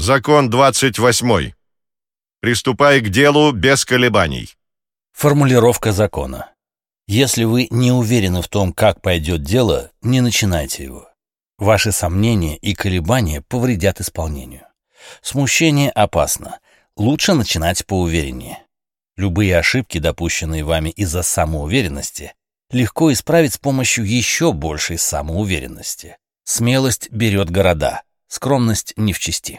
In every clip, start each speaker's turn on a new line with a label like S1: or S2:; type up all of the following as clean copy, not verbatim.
S1: Закон 28. Приступай к делу без колебаний.
S2: Формулировка закона. Если вы не уверены в том, как пойдет дело, не начинайте его. Ваши сомнения и колебания повредят исполнению. Смущение опасно. Лучше начинать поувереннее. Любые ошибки, допущенные вами из-за самоуверенности, легко исправить с помощью еще большей самоуверенности. Смелость берет города, скромность не в чести.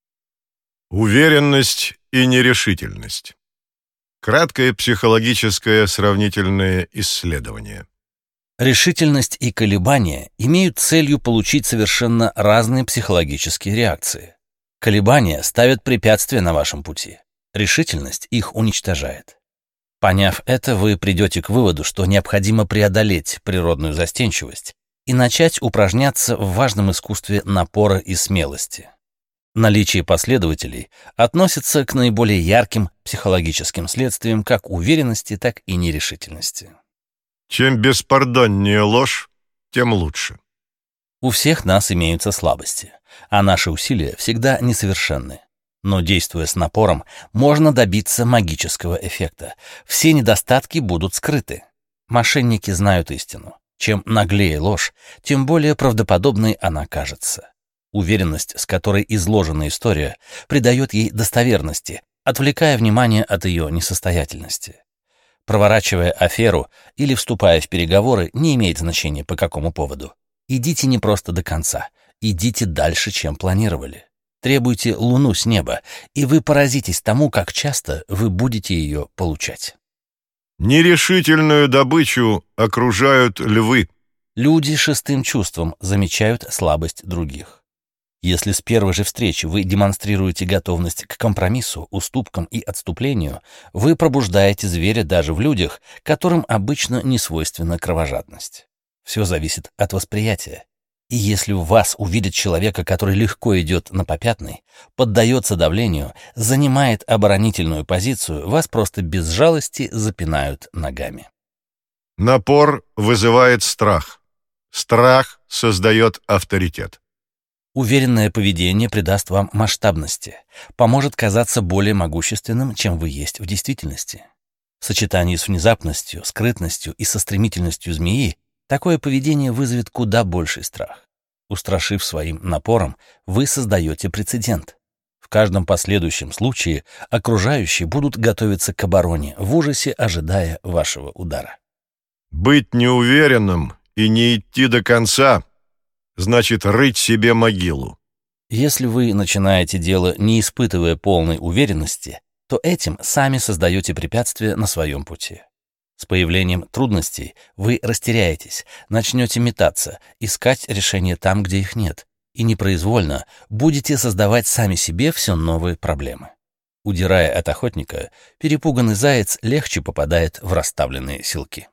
S1: Уверенность и нерешительность. Краткое психологическое сравнительное исследование.
S2: Решительность и колебания имеют целью получить совершенно разные психологические реакции. Колебания ставят препятствия на вашем пути. Решительность их уничтожает. Поняв это, вы придете к выводу, что необходимо преодолеть природную застенчивость и начать упражняться в важном искусстве напора и смелости. Наличие последователей относится к наиболее ярким психологическим следствиям как уверенности, так и нерешительности.
S1: Чем беспардоннее ложь, тем лучше.
S2: У всех нас имеются слабости, а наши усилия всегда несовершенны. Но, действуя с напором, можно добиться магического эффекта. Все недостатки будут скрыты. Мошенники знают истину. Чем наглее ложь, тем более правдоподобной она кажется. Уверенность, с которой изложена история, придает ей достоверности, отвлекая внимание от ее несостоятельности. Проворачивая аферу или вступая в переговоры, не имеет значения по какому поводу. Идите не просто до конца, идите дальше, чем планировали. Требуйте луну с неба, и вы поразитесь тому, как часто вы будете ее получать.
S1: Нерешительную добычу окружают львы.
S2: Люди шестым чувством замечают слабость других. Если с первой же встречи вы демонстрируете готовность к компромиссу, уступкам и отступлению, вы пробуждаете зверя даже в людях, которым обычно не свойственна кровожадность. Все зависит от восприятия. И если в вас увидят человека, который легко идет на попятный, поддается давлению, занимает оборонительную позицию, вас просто без жалости запинают ногами.
S1: Напор вызывает страх. Страх создает авторитет.
S2: Уверенное поведение придаст вам масштабности, поможет казаться более могущественным, чем вы есть в действительности. В сочетании с внезапностью, скрытностью и со стремительностью змеи такое поведение вызовет куда больший страх. Устрашив своим напором, вы создаете прецедент. В каждом последующем случае окружающие будут готовиться к обороне, в ужасе ожидая вашего удара.
S1: Быть неуверенным и не идти до конца значит рыть себе могилу.
S2: Если вы начинаете дело, не испытывая полной уверенности, то этим сами создаете препятствия на своем пути. С появлением трудностей вы растеряетесь, начнете метаться, искать решения там, где их нет, и непроизвольно будете создавать сами себе все новые проблемы. Удирая от охотника, перепуганный заяц легче попадает в расставленные силки.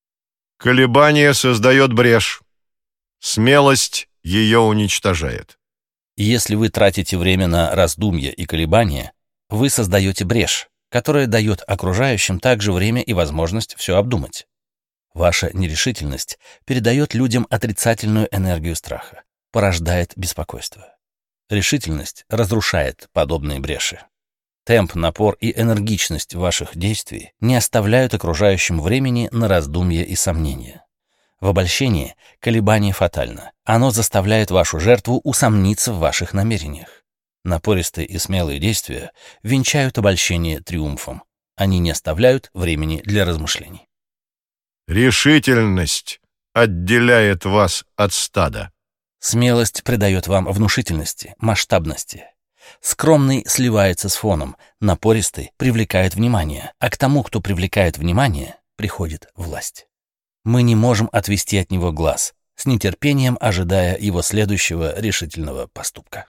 S1: Колебание создает брешь. Смелость ее уничтожает.
S2: Если вы тратите время на раздумья и колебания, вы создаете брешь, которая дает окружающим также время и возможность все обдумать. Ваша нерешительность передает людям отрицательную энергию страха, порождает беспокойство. Решительность разрушает подобные бреши. Темп, напор и энергичность ваших действий не оставляют окружающим времени на раздумья и сомнения. В обольщении колебание фатально. Оно заставляет вашу жертву усомниться в ваших намерениях. Напористые и смелые действия венчают обольщение триумфом. Они не оставляют времени для размышлений.
S1: Решительность отделяет вас от стада.
S2: Смелость придает вам внушительности, масштабности. Скромный сливается с фоном, напористый привлекает внимание, а к тому, кто привлекает внимание, приходит власть. Мы не можем отвести от него глаз, с нетерпением ожидая его следующего решительного поступка.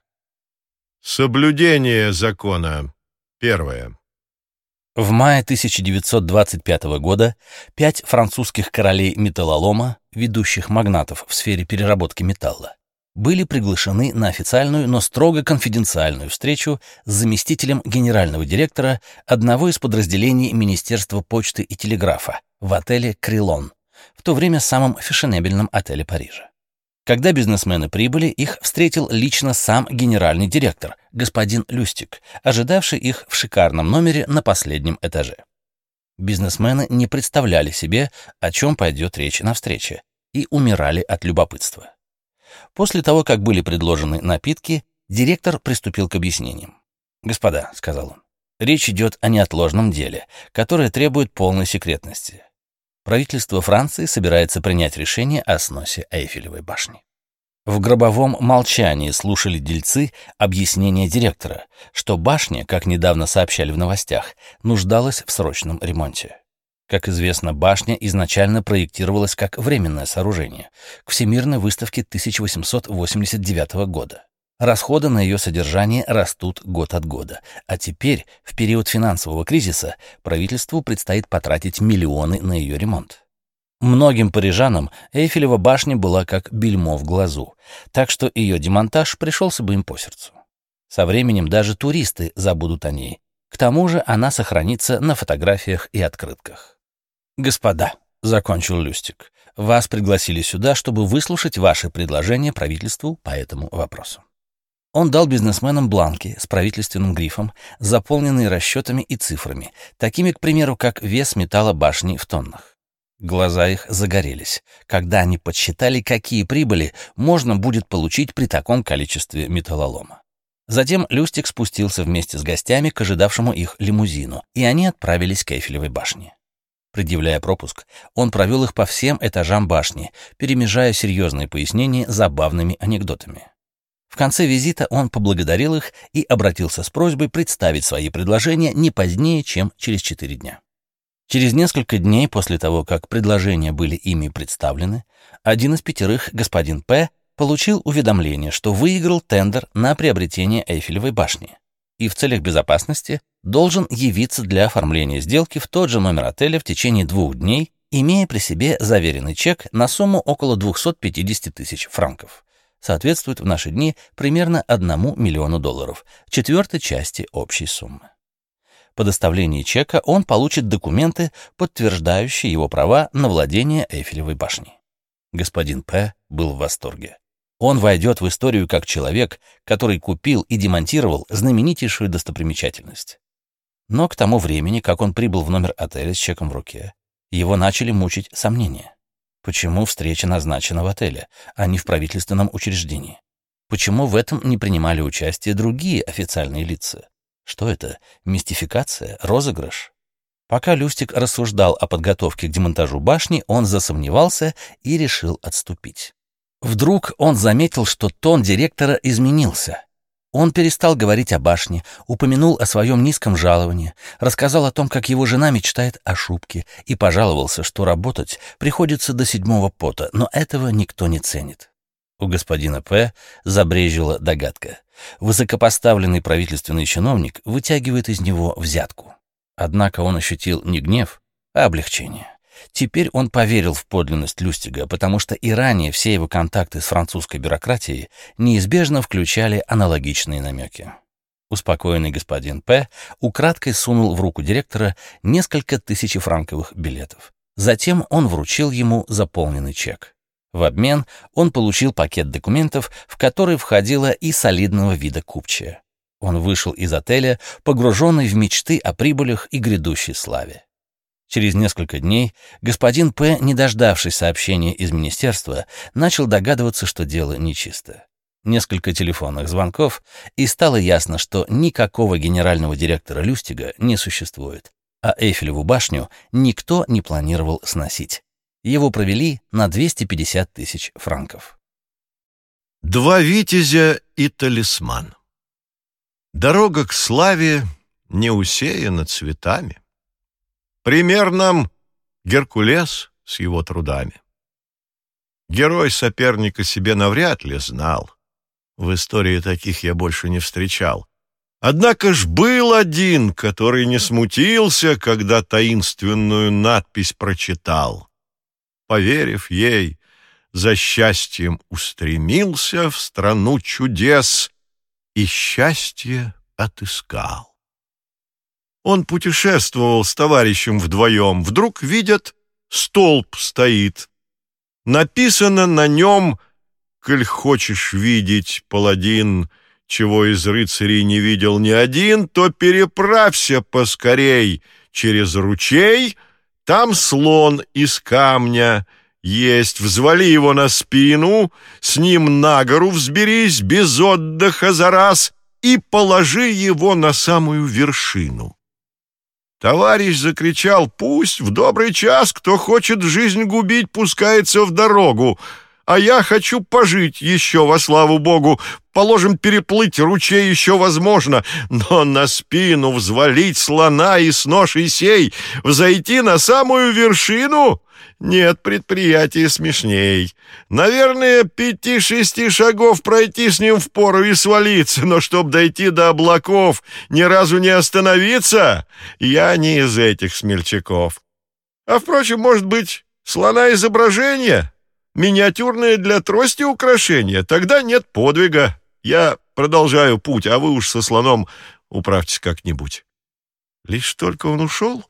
S1: Соблюдение закона. Первое.
S2: В мае 1925 года 5 французских королей-металлолома, ведущих магнатов в сфере переработки металла, были приглашены на официальную, но строго конфиденциальную встречу с заместителем генерального директора одного из подразделений Министерства почты и телеграфа в отеле «Крилон», в то время самом фешенебельном отеле Парижа. Когда бизнесмены прибыли, их встретил лично сам генеральный директор, господин Люстик, ожидавший их в шикарном номере на последнем этаже. Бизнесмены не представляли себе, о чем пойдет речь на встрече, и умирали от любопытства. После того, как были предложены напитки, директор приступил к объяснениям. «Господа», — сказал он, — «речь идет о неотложном деле, которое требует полной секретности. Правительство Франции собирается принять решение о сносе Эйфелевой башни». В гробовом молчании слушали дельцы объяснения директора, что башня, как недавно сообщали в новостях, нуждалась в срочном ремонте. Как известно, башня изначально проектировалась как временное сооружение к Всемирной выставке 1889 года. Расходы на ее содержание растут год от года, а теперь, в период финансового кризиса, правительству предстоит потратить миллионы на ее ремонт. Многим парижанам Эйфелева башня была как бельмо в глазу, так что ее демонтаж пришелся бы им по сердцу. Со временем даже туристы забудут о ней. К тому же она сохранится на фотографиях и открытках. «Господа», — закончил Люстик, — «вас пригласили сюда, чтобы выслушать ваши предложения правительству по этому вопросу». Он дал бизнесменам бланки с правительственным грифом, заполненные расчетами и цифрами, такими, к примеру, как вес металла башни в тоннах. Глаза их загорелись, когда они подсчитали, какие прибыли можно будет получить при таком количестве металлолома. Затем Люстик спустился вместе с гостями к ожидавшему их лимузину, и они отправились к Эйфелевой башне. Предъявляя пропуск, он провел их по всем этажам башни, перемежая серьезные пояснения забавными анекдотами. В конце визита он поблагодарил их и обратился с просьбой представить свои предложения не позднее, чем через 4 дня. Через несколько дней после того, как предложения были ими представлены, один из 5, господин П., получил уведомление, что выиграл тендер на приобретение Эйфелевой башни и в целях безопасности должен явиться для оформления сделки в тот же номер отеля в течение 2 дней, имея при себе заверенный чек на сумму около 250 тысяч франков. Соответствует в наши дни примерно $1 миллиону, 1/4 части общей суммы. По доставлении чека он получит документы, подтверждающие его права на владение Эйфелевой башней. Господин П. был в восторге. Он войдет в историю как человек, который купил и демонтировал знаменитейшую достопримечательность. Но к тому времени, как он прибыл в номер отеля с чеком в руке, его начали мучить сомнения. Почему встреча назначена в отеле, а не в правительственном учреждении? Почему в этом не принимали участие другие официальные лица? Что это? Мистификация? Розыгрыш? Пока Люстик рассуждал о подготовке к демонтажу башни, он засомневался и решил отступить. Вдруг он заметил, что тон директора изменился. Он перестал говорить о башне, упомянул о своем низком жаловании, рассказал о том, как его жена мечтает о шубке, и пожаловался, что работать приходится до 7-го пота, но этого никто не ценит. У господина П. забрезжила догадка. Высокопоставленный правительственный чиновник вытягивает из него взятку. Однако он ощутил не гнев, а облегчение. Теперь он поверил в подлинность Люстига, потому что и ранее все его контакты с французской бюрократией неизбежно включали аналогичные намеки. Успокоенный господин П. украдкой сунул в руку директора несколько тысячефранковых билетов. Затем он вручил ему заполненный чек. В обмен он получил пакет документов, в который входила и солидного вида купчая. Он вышел из отеля, погруженный в мечты о прибылях и грядущей славе. Через несколько дней господин П., не дождавшись сообщения из министерства, начал догадываться, что дело нечисто. Несколько телефонных звонков, и стало ясно, что никакого генерального директора Люстига не существует, а Эйфелеву башню никто не планировал сносить. Его провели на 250 тысяч франков.
S1: 2 витязя и талисман. Дорога к славе не усеяна цветами. Пример нам Геркулес с его трудами. Герой соперника себе навряд ли знал. В истории таких я больше не встречал. Однако ж был один, который не смутился, когда таинственную надпись прочитал. Поверив ей, за счастьем устремился в страну чудес и счастье отыскал. Он путешествовал с товарищем вдвоем. Вдруг видят, столб стоит. Написано на нем: «Коль хочешь видеть, паладин, чего из рыцарей не видел ни один, то переправься поскорей через ручей, там слон из камня есть, взвали его на спину, с ним на гору взберись без отдыха за раз и положи его на самую вершину. Товарищ закричал: «Пусть в добрый час, кто хочет жизнь губить, пускается в дорогу, а я хочу пожить еще во славу Богу. Положим, переплыть ручей еще возможно, но на спину взвалить слона и с ношей сей взойти на самую вершину? Нет предприятия смешней. Наверное, 5-6 шагов пройти с ним впору и свалиться, но чтоб дойти до облаков, ни разу не остановиться, я не из этих смельчаков. А, впрочем, может быть, слона изображение? Миниатюрное для трости украшение? Тогда нет подвига. Я продолжаю путь, а вы уж со слоном управьтесь как-нибудь». Лишь только он ушел,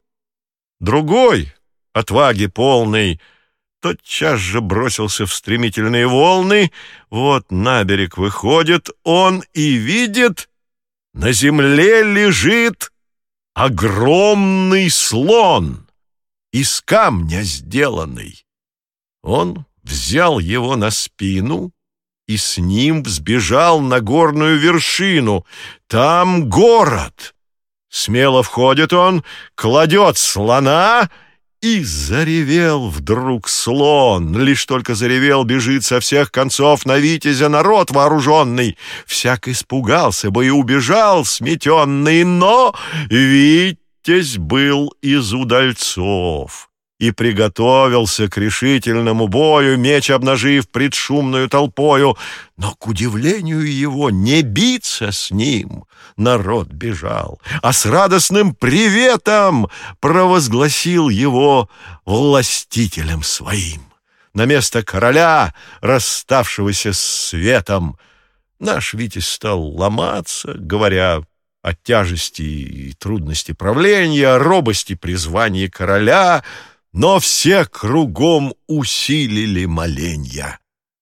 S1: другой, отваги полный, тотчас же бросился в стремительные волны. Вот на берег выходит он и видит, на земле лежит огромный слон, из камня сделанный. Он взял его на спину и с ним взбежал на горную вершину. Там город. Смело входит он, кладет слона, и заревел вдруг слон. Лишь только заревел, бежит со всех концов на витязя народ вооруженный. Всяк испугался бы и убежал сметенный, но витязь был из удальцов и приготовился к решительному бою, меч обнажив пред шумную толпою. Но, к удивлению его, не биться с ним народ бежал, а с радостным приветом провозгласил его властителем своим. На место короля, расставшегося с светом, наш витязь стал ломаться, говоря о тяжести и трудности правления, о робости при звании короля, но все кругом усилили моленья.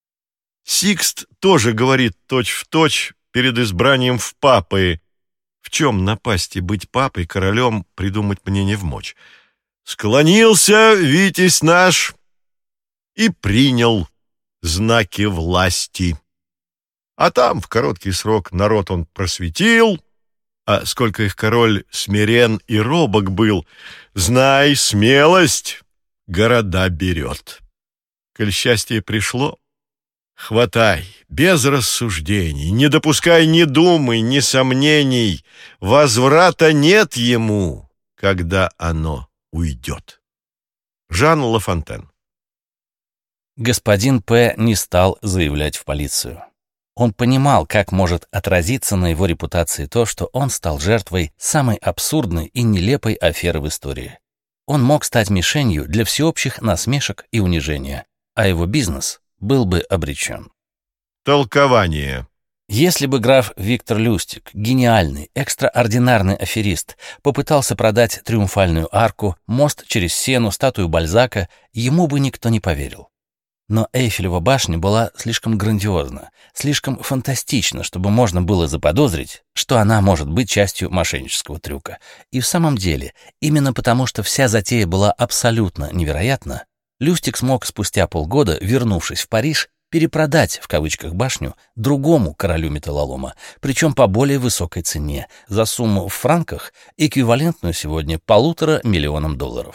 S1: Сикст тоже говорит точь-в-точь перед избранием в папы. В чем напасти быть папой, королем, придумать мне не вмочь. Склонился витязь наш и принял знаки власти. А там в короткий срок народ он просветил, а сколько их король смирен и робок был, знай, смелость города берет. Коль счастье пришло, хватай, без рассуждений, не допускай ни думы, ни сомнений, возврата нет ему, когда оно уйдет. Жан Ла Фонтен.
S2: Господин П. не стал заявлять в полицию. Он понимал, как может отразиться на его репутации то, что он стал жертвой самой абсурдной и нелепой аферы в истории. Он мог стать мишенью для всеобщих насмешек и унижения, а его бизнес был бы обречен.
S1: Толкование.
S2: Если бы граф Виктор Люстик, гениальный, экстраординарный аферист, попытался продать Триумфальную арку, мост через Сену, статую Бальзака, ему бы никто не поверил. Но Эйфелева башня была слишком грандиозна, слишком фантастична, чтобы можно было заподозрить, что она может быть частью мошеннического трюка. И в самом деле, именно потому что вся затея была абсолютно невероятна, Люстик смог спустя полгода, вернувшись в Париж, перепродать, в кавычках, башню другому королю металлолома, причем по более высокой цене, за сумму в франках, эквивалентную сегодня $1,5 миллиона.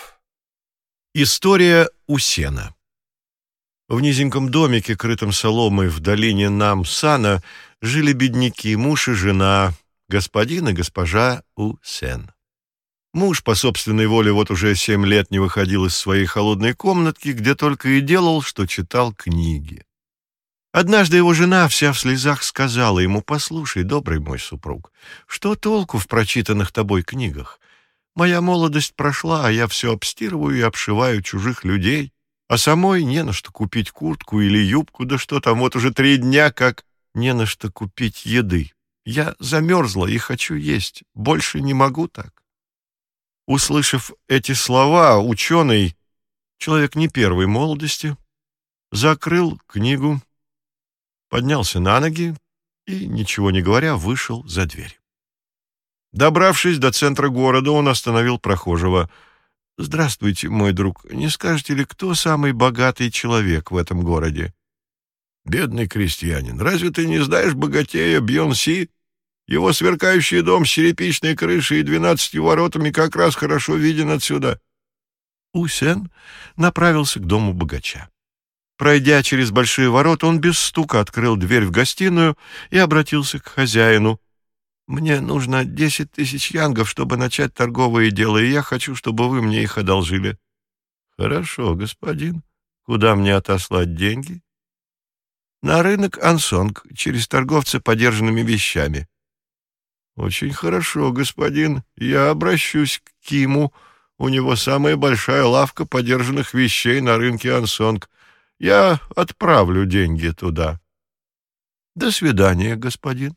S1: История у сена. В низеньком домике, крытом соломой в долине Нам-Сана, жили бедняки, муж и жена, господин и госпожа У-Сен. Муж по собственной воле вот уже 7 лет не выходил из своей холодной комнатки, где только и делал, что читал книги. Однажды его жена вся в слезах сказала ему: «Послушай, добрый мой супруг, что толку в прочитанных тобой книгах? Моя молодость прошла, а я все обстирываю и обшиваю чужих людей, а самой не на что купить куртку или юбку, да что там, вот уже 3 дня как не на что купить еды. Я замерзла и хочу есть, больше не могу так». Услышав эти слова, ученый, человек не первой молодости, закрыл книгу, поднялся на ноги, и, ничего не говоря, вышел за дверь. Добравшись до центра города, он остановил прохожего. «Здравствуйте, мой друг. Не скажете ли, кто самый богатый человек в этом городе?» «Бедный крестьянин, разве ты не знаешь богатея Бьонси? Его сверкающий дом с черепичной крышей и 12 воротами как раз хорошо виден отсюда». Усен направился к дому богача. Пройдя через большие ворота, он без стука открыл дверь в гостиную и обратился к хозяину. «Мне нужно 10 тысяч янгов, чтобы начать торговые дела, и я хочу, чтобы вы мне их одолжили». «Хорошо, господин. Куда мне отослать деньги?» «На рынок Ансонг, через торговца подержанными вещами». «Очень хорошо, господин. Я обращусь к Киму. У него самая большая лавка подержанных вещей на рынке Ансонг. Я отправлю деньги туда». «До свидания, господин».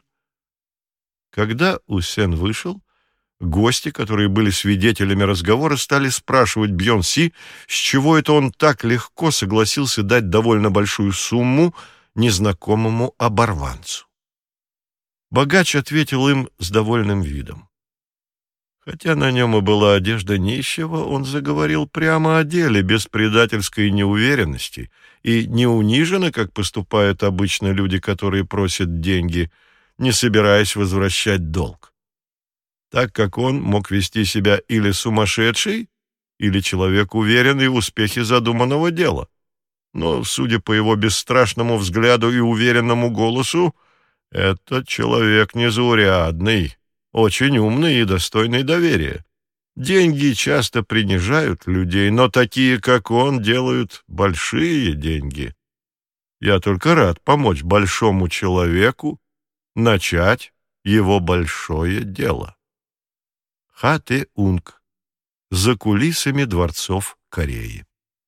S1: Когда Усен вышел, гости, которые были свидетелями разговора, стали спрашивать Бьонси, с чего это он так легко согласился дать довольно большую сумму незнакомому оборванцу. Богач ответил им с довольным видом. Хотя на нем и была одежда нищего, он заговорил прямо о деле, без предательской неуверенности, и не униженно, как поступают обычно люди, которые просят деньги, не собираясь возвращать долг. Так как он мог вести себя или сумасшедший, или человек, уверенный в успехе задуманного дела. Но, судя по его бесстрашному взгляду и уверенному голосу, этот человек незаурядный, очень умный и достойный доверия. Деньги часто принижают людей, но такие, как он, делают большие деньги. Я только рад помочь большому человеку начать его большое дело. Хатэ-Унг. За кулисами дворцов Кореи.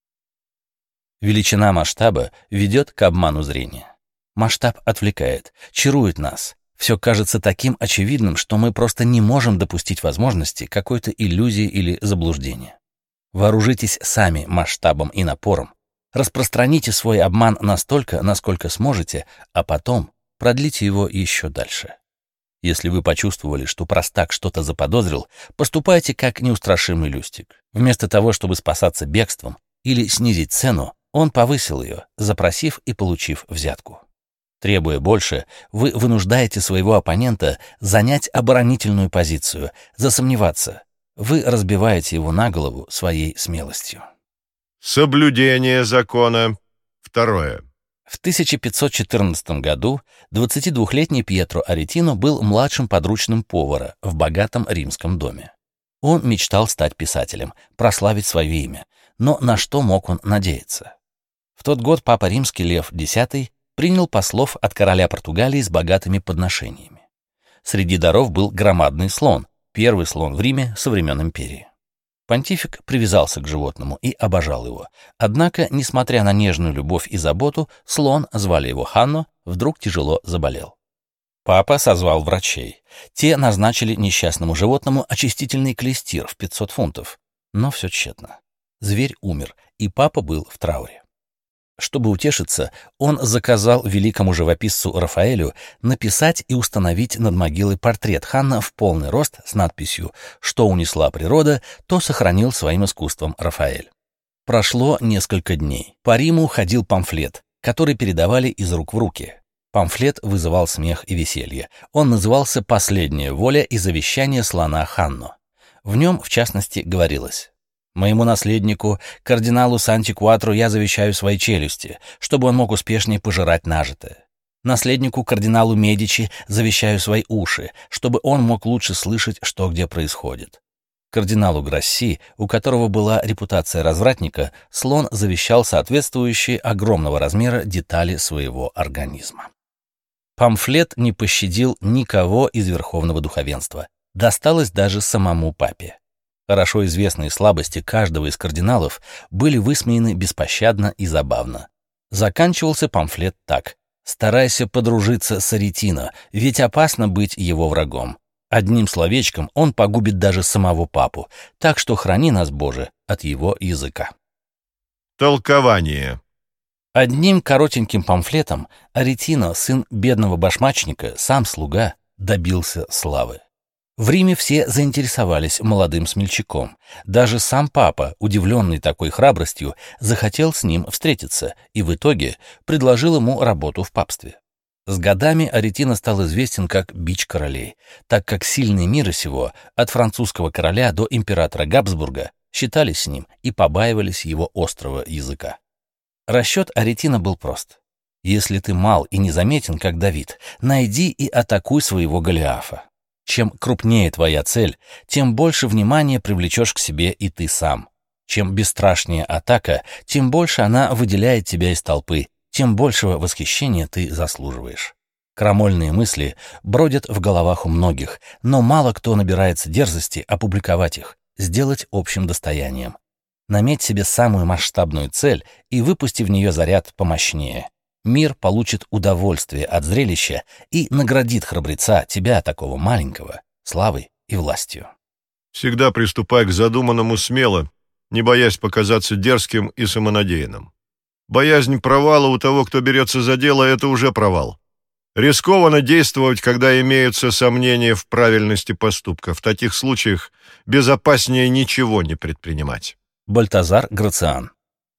S2: Величина масштаба ведет к обману зрения. Масштаб отвлекает, чарует нас. Все кажется таким очевидным, что мы просто не можем допустить возможности какой-то иллюзии или заблуждения. Вооружитесь сами масштабом и напором. Распространите свой обман настолько, насколько сможете, а потом продлите его еще дальше. Если вы почувствовали, что простак что-то заподозрил, поступайте как неустрашимый Люстик. Вместо того, чтобы спасаться бегством или снизить цену, он повысил ее, запросив и получив взятку. Требуя больше, вы вынуждаете своего оппонента занять оборонительную позицию, засомневаться. Вы разбиваете его на голову своей смелостью.
S1: Соблюдение закона. Второе.
S2: В 1514 году 22-летний Пьетро Аретино был младшим подручным повара в богатом римском доме. Он мечтал стать писателем, прославить свое имя, но на что мог он надеяться? В тот год папа римский Лев X принял послов от короля Португалии с богатыми подношениями. Среди даров был громадный слон, первый слон в Риме со времен империи. Понтифик привязался к животному и обожал его. Однако, несмотря на нежную любовь и заботу, слон, звали его Ханно, вдруг тяжело заболел. Папа созвал врачей. Те назначили несчастному животному очистительный клестир в 500 фунтов. Но все тщетно. Зверь умер, и папа был в трауре. Чтобы утешиться, он заказал великому живописцу Рафаэлю написать и установить над могилой портрет Ханно в полный рост с надписью «Что унесла природа, то сохранил своим искусством Рафаэль». Прошло несколько дней. По Риму ходил памфлет, который передавали из рук в руки. Памфлет вызывал смех и веселье. Он назывался «Последняя воля и завещание слона Ханно». В нем, в частности, говорилось: «Моему наследнику, кардиналу Санти-Куатру, я завещаю свои челюсти, чтобы он мог успешнее пожирать нажитое. Наследнику, кардиналу Медичи, завещаю свои уши, чтобы он мог лучше слышать, что где происходит. Кардиналу Грасси, у которого была репутация развратника, слон завещал соответствующие огромного размера детали своего организма». Памфлет не пощадил никого из верховного духовенства. Досталось даже самому папе. Хорошо известные слабости каждого из кардиналов были высмеяны беспощадно и забавно. Заканчивался памфлет так: «Старайся подружиться с Аретино, ведь опасно быть его врагом. Одним словечком он погубит даже самого папу, так что храни нас, Боже, от его языка».
S1: Толкование.
S2: Одним коротеньким памфлетом Аретино, сын бедного башмачника, сам слуга, добился славы. В Риме все заинтересовались молодым смельчаком. Даже сам папа, удивленный такой храбростью, захотел с ним встретиться и в итоге предложил ему работу в папстве. С годами Аретино стал известен как бич королей, так как сильные мира сего, от французского короля до императора Габсбурга, считались с ним и побаивались его острого языка. Расчет Аретино был прост. Если ты мал и незаметен, как Давид, найди и атакуй своего Голиафа. Чем крупнее твоя цель, тем больше внимания привлечешь к себе и ты сам. Чем бесстрашнее атака, тем больше она выделяет тебя из толпы, тем большего восхищения ты заслуживаешь. Крамольные мысли бродят в головах у многих, но мало кто набирается дерзости опубликовать их, сделать общим достоянием. Наметь себе самую масштабную цель и выпусти в нее заряд помощнее. Мир получит удовольствие от зрелища и наградит храбреца, тебя, такого маленького, славой и властью.
S1: Всегда приступай к задуманному смело, не боясь показаться дерзким и самонадеянным. Боязнь провала у того, кто берется за дело, это уже провал. Рискованно действовать, когда имеются сомнения в правильности поступка. В таких случаях безопаснее ничего не предпринимать.
S2: Бальтазар Грациан.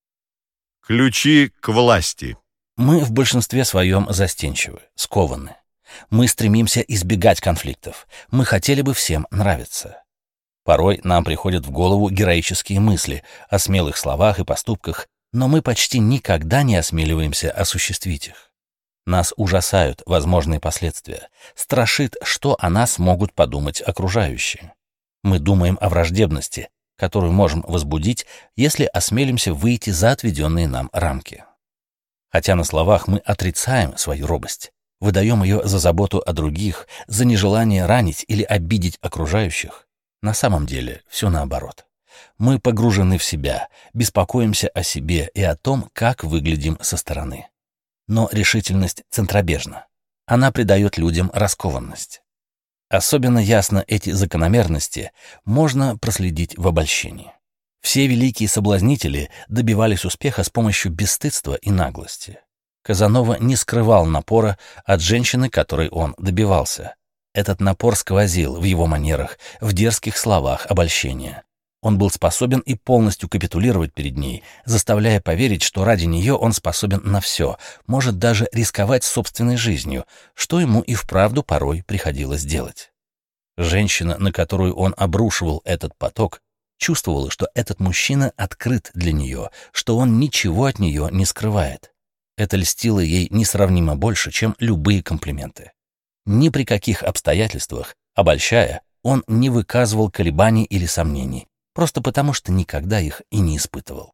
S1: Ключи к власти.
S2: Мы в большинстве своем застенчивы, скованы. Мы стремимся избегать конфликтов. Мы хотели бы всем нравиться. Порой нам приходят в голову героические мысли о смелых словах и поступках, но мы почти никогда не осмеливаемся осуществить их. Нас ужасают возможные последствия, страшит, что о нас могут подумать окружающие. Мы думаем о враждебности, которую можем возбудить, если осмелимся выйти за отведенные нам рамки. Хотя на словах мы отрицаем свою робость, выдаем ее за заботу о других, за нежелание ранить или обидеть окружающих, на самом деле все наоборот. Мы погружены в себя, беспокоимся о себе и о том, как выглядим со стороны. Но решительность центробежна. Она придает людям раскованность. Особенно ясно эти закономерности можно проследить в обольщении. Все великие соблазнители добивались успеха с помощью бесстыдства и наглости. Казанова не скрывал напора от женщины, которой он добивался. Этот напор сквозил в его манерах, в дерзких словах обольщения. Он был способен и полностью капитулировать перед ней, заставляя поверить, что ради нее он способен на все, может даже рисковать собственной жизнью, что ему и вправду порой приходилось делать. Женщина, на которую он обрушивал этот поток, чувствовала, что этот мужчина открыт для нее, что он ничего от нее не скрывает. Это льстило ей несравнимо больше, чем любые комплименты. Ни при каких обстоятельствах, обольщая, он не выказывал колебаний или сомнений, просто потому что никогда их и не испытывал.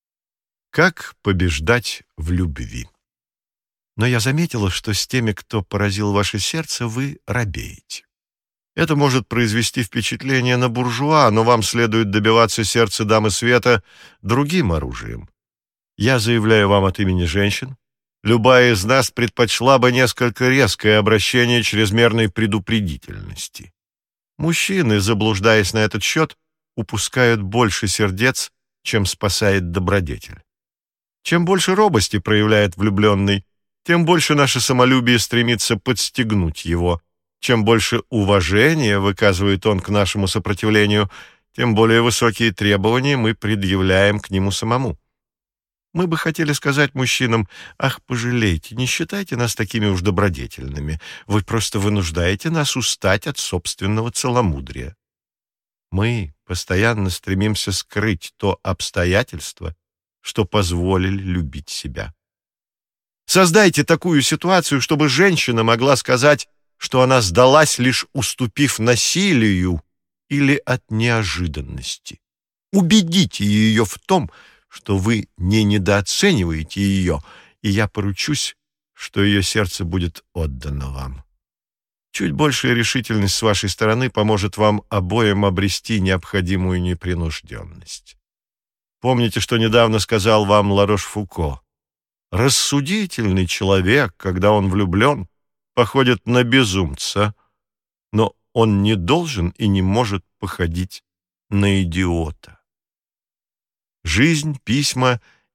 S1: Как побеждать в любви? Но я заметила, что с теми, кто поразил ваше сердце, вы робеете. Это может произвести впечатление на буржуа, но вам следует добиваться сердца дамы света другим оружием. Я заявляю вам от имени женщин, любая из нас предпочла бы несколько резкое обращение чрезмерной предупредительности. Мужчины, заблуждаясь на этот счет, упускают больше сердец, чем спасает добродетель. Чем больше робости проявляет влюбленный, тем больше наше самолюбие стремится подстегнуть его. Чем больше уважения выказывает он к нашему сопротивлению, тем более высокие требования мы предъявляем к нему самому. Мы бы хотели сказать мужчинам: «Ах, пожалейте, не считайте нас такими уж добродетельными. Вы просто вынуждаете нас устать от собственного целомудрия». Мы постоянно стремимся скрыть то обстоятельство, что позволили любить себя. Создайте такую ситуацию, чтобы женщина могла сказать, что она сдалась, лишь уступив насилию или от неожиданности. Убедите ее в том, что вы не недооцениваете ее, и я поручусь, что ее сердце будет отдано вам. Чуть большая решительность с вашей стороны поможет вам обоим обрести необходимую непринужденность. Помните, что недавно сказал вам Ларош-Фуко? Рассудительный человек, когда он влюблен, походит на безумца, но он не должен и не может походить на идиота. Жизнь, письма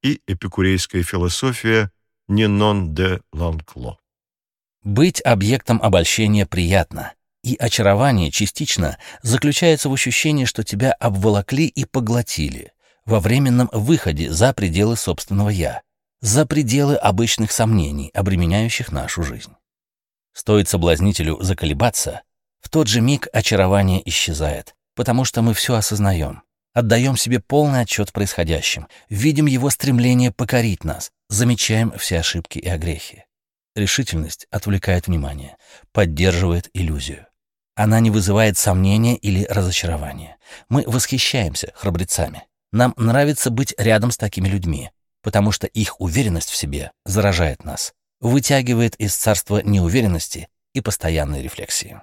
S1: и эпикурейская философия Нинон де Ланкло.
S2: Быть объектом обольщения приятно, и очарование частично заключается в ощущении, что тебя обволокли и поглотили во временном выходе за пределы собственного «я», за пределы обычных сомнений, обременяющих нашу жизнь. Стоит соблазнителю заколебаться, в тот же миг очарование исчезает, потому что мы все осознаем, отдаем себе полный отчет в происходящем, видим его стремление покорить нас, замечаем все ошибки и огрехи. Решительность отвлекает внимание, поддерживает иллюзию. Она не вызывает сомнения или разочарования. Мы восхищаемся храбрецами. Нам нравится быть рядом с такими людьми, потому что их уверенность в себе заражает нас, вытягивает из царства неуверенности и постоянной рефлексии.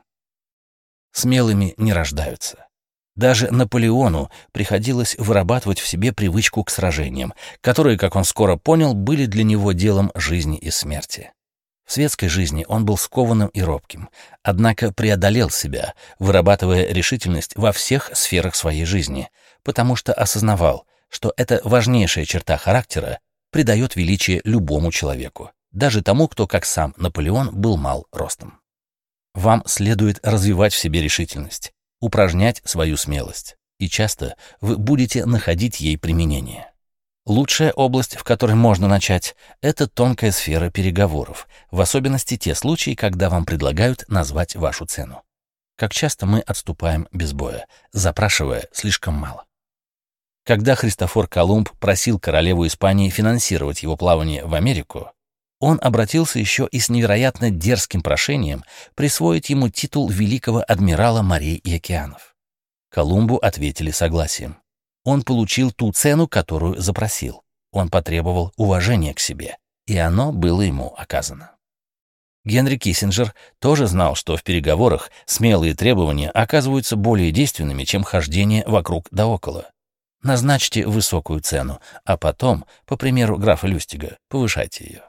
S2: Смелыми не рождаются. Даже Наполеону приходилось вырабатывать в себе привычку к сражениям, которые, как он скоро понял, были для него делом жизни и смерти. В светской жизни он был скованным и робким, однако преодолел себя, вырабатывая решительность во всех сферах своей жизни, потому что осознавал, что эта важнейшая черта характера придает величие любому человеку, даже тому, кто, как сам Наполеон, был мал ростом. Вам следует развивать в себе решительность, упражнять свою смелость, и часто вы будете находить ей применение. Лучшая область, в которой можно начать, это тонкая сфера переговоров, в особенности те случаи, когда вам предлагают назвать вашу цену. Как часто мы отступаем без боя, запрашивая слишком мало. Когда Христофор Колумб просил королеву Испании финансировать его плавание в Америку, он обратился еще и с невероятно дерзким прошением присвоить ему титул великого адмирала морей и океанов. Колумбу ответили согласием. Он получил ту цену, которую запросил. Он потребовал уважения к себе, и оно было ему оказано. Генри Киссинджер тоже знал, что в переговорах смелые требования оказываются более действенными, чем хождение вокруг да около. Назначьте высокую цену, а потом, по примеру графа Люстига, повышайте ее.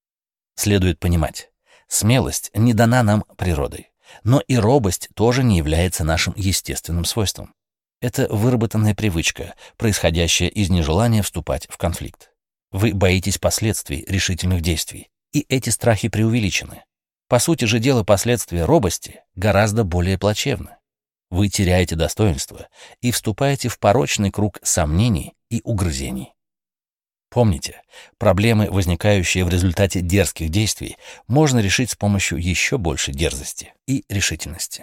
S2: Следует понимать, смелость не дана нам природой, но и робость тоже не является нашим естественным свойством. Это выработанная привычка, происходящая из нежелания вступать в конфликт. Вы боитесь последствий решительных действий, и эти страхи преувеличены. По сути же дела, последствия робости гораздо более плачевны. Вы теряете достоинство и вступаете в порочный круг сомнений и угрызений. Помните, проблемы, возникающие в результате дерзких действий, можно решить с помощью еще большей дерзости и решительности.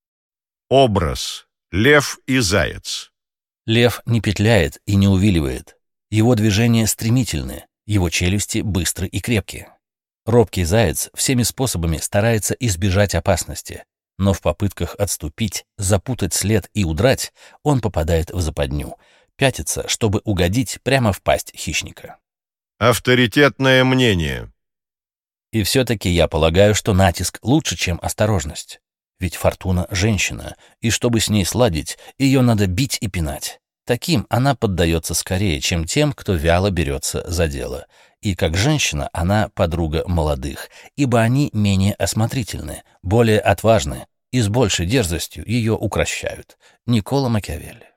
S1: Образ. Лев и заяц.
S2: Лев не петляет и не увиливает. Его движения стремительны, его челюсти быстры и крепкие. Робкий заяц всеми способами старается избежать опасности, но в попытках отступить, запутать след и удрать, он попадает в западню, пятится, чтобы угодить прямо в пасть хищника.
S1: Авторитетное мнение.
S2: И все-таки я полагаю, что натиск лучше, чем осторожность. Ведь Фортуна — женщина, и чтобы с ней сладить, ее надо бить и пинать. Таким она поддается скорее, чем тем, кто вяло берется за дело. И как женщина она подруга молодых, ибо они менее осмотрительны, более отважны и с большей дерзостью ее укрощают. Никколо Макиавелли.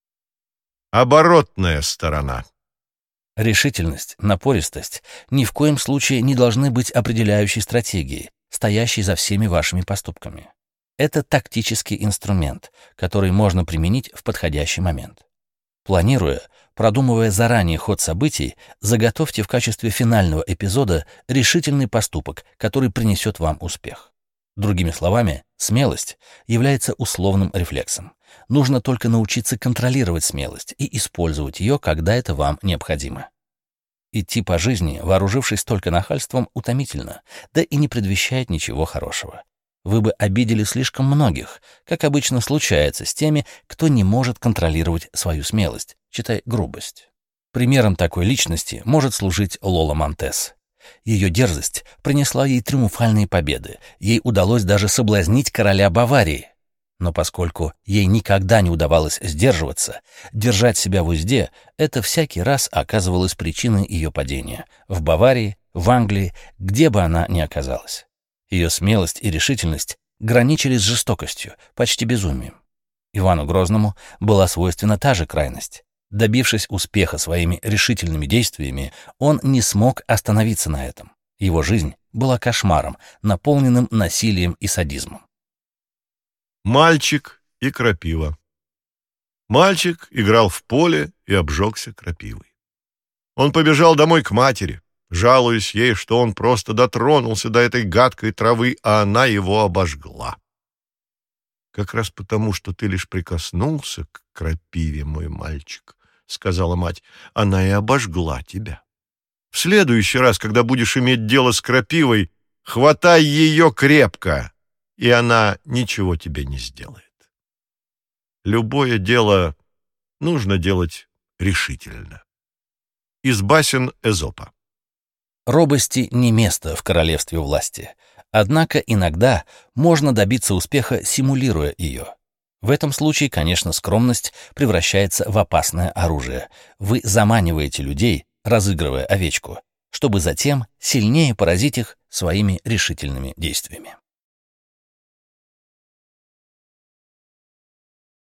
S1: Оборотная сторона.
S2: Решительность, напористость ни в коем случае не должны быть определяющей стратегией, стоящей за всеми вашими поступками. Это тактический инструмент, который можно применить в подходящий момент. Планируя, продумывая заранее ход событий, заготовьте в качестве финального эпизода решительный поступок, который принесет вам успех. Другими словами, смелость является условным рефлексом. Нужно только научиться контролировать смелость и использовать ее, когда это вам необходимо. Идти по жизни, вооружившись только нахальством, утомительно, да и не предвещает ничего хорошего. Вы бы обидели слишком многих, как обычно случается с теми, кто не может контролировать свою смелость, читай грубость. Примером такой личности может служить Лола Монтес. Ее дерзость принесла ей триумфальные победы, ей удалось даже соблазнить короля Баварии. Но поскольку ей никогда не удавалось сдерживаться, держать себя в узде, это всякий раз оказывалось причиной ее падения. В Баварии, в Англии, где бы она ни оказалась. Ее смелость и решительность граничили с жестокостью, почти безумием. Ивану Грозному была свойственна та же крайность. Добившись успеха своими решительными действиями, он не смог остановиться на этом. Его жизнь была кошмаром, наполненным насилием и садизмом.
S1: Мальчик и крапива. Мальчик играл в поле и обжегся крапивой. Он побежал домой к матери, жалуясь ей, что он просто дотронулся до этой гадкой травы, а она его обожгла. «Как раз потому, что ты лишь прикоснулся к крапиве, мой мальчик, — сказала мать, — она и обожгла тебя. В следующий раз, когда будешь иметь дело с крапивой, хватай ее крепко, и она ничего тебе не сделает. Любое дело нужно делать решительно». Из басен Эзопа.
S2: Робости не место в королевстве власти. Однако иногда можно добиться успеха, симулируя ее. В этом случае, конечно, скромность превращается в опасное оружие. Вы заманиваете людей, разыгрывая овечку, чтобы затем сильнее поразить их своими решительными действиями.